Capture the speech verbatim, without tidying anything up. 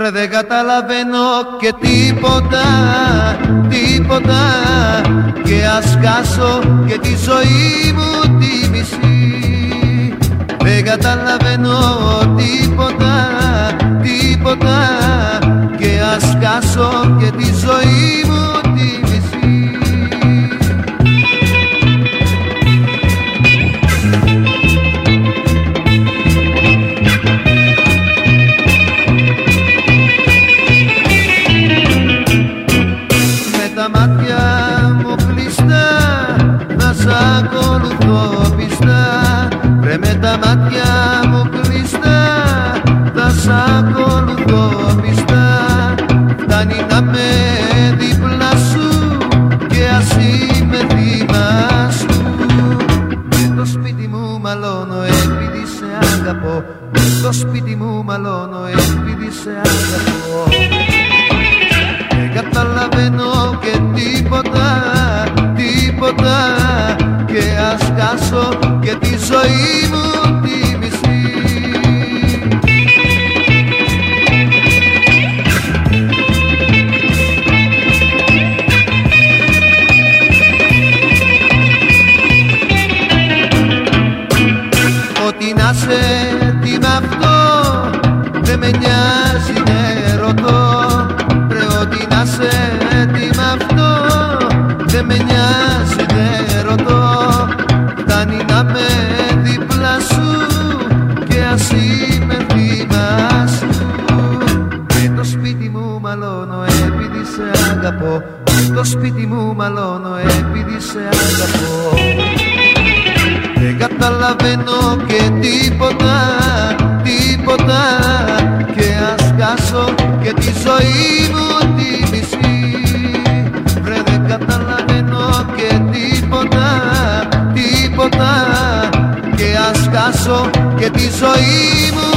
Βρε δεν καταλαβαίνω και τίποτα, τίποτα, και ας χάσω και τη ζωή μου τη μισή. Δεν καταλαβαίνω τίποτα, τίποτα, και ας χάσω και τη ζωή μου τη μισή. Τα μάτια μου κλειστά να σ' ακολουθώ πιστά. Βρε με τα μάτια μου κλειστά να σ' ακολουθώ πιστά. Φτάνει να με δίπλα σου και ας είμαι θύμα σου. Με το σπίτι μου μαλώνω επειδή σε αγαπώ. Με το σπίτι μου μαλώνω επειδή σε αγαπώ. Δεν καταλαβαίνω και τίποτα, τίποτα, και ας χάσω και τη ζωή μου τη μισή. Ό,τι να σε τι μ' αυτό δεν με νοιάζει, ναι ρωτώ. Ό,τι να σε τι μ' αυτό δεν με νοιάζει, δεν ρωτώ. Φτάνει να με δίπλα σου και ας είμαι θύμα σου. Με το σπίτι μου μαλώνω επειδή σε αγαπώ. Με το σπίτι μου μαλώνω επειδή σε αγαπώ. Δεν καταλαβαίνω και τίποτα, τίποτα, και ας χάσω και τη ζωή μου τη μισή. Βρε δεν καταλαβαίνω και τίποτα, τίποτα, και ας χάσω και τη ζωή μου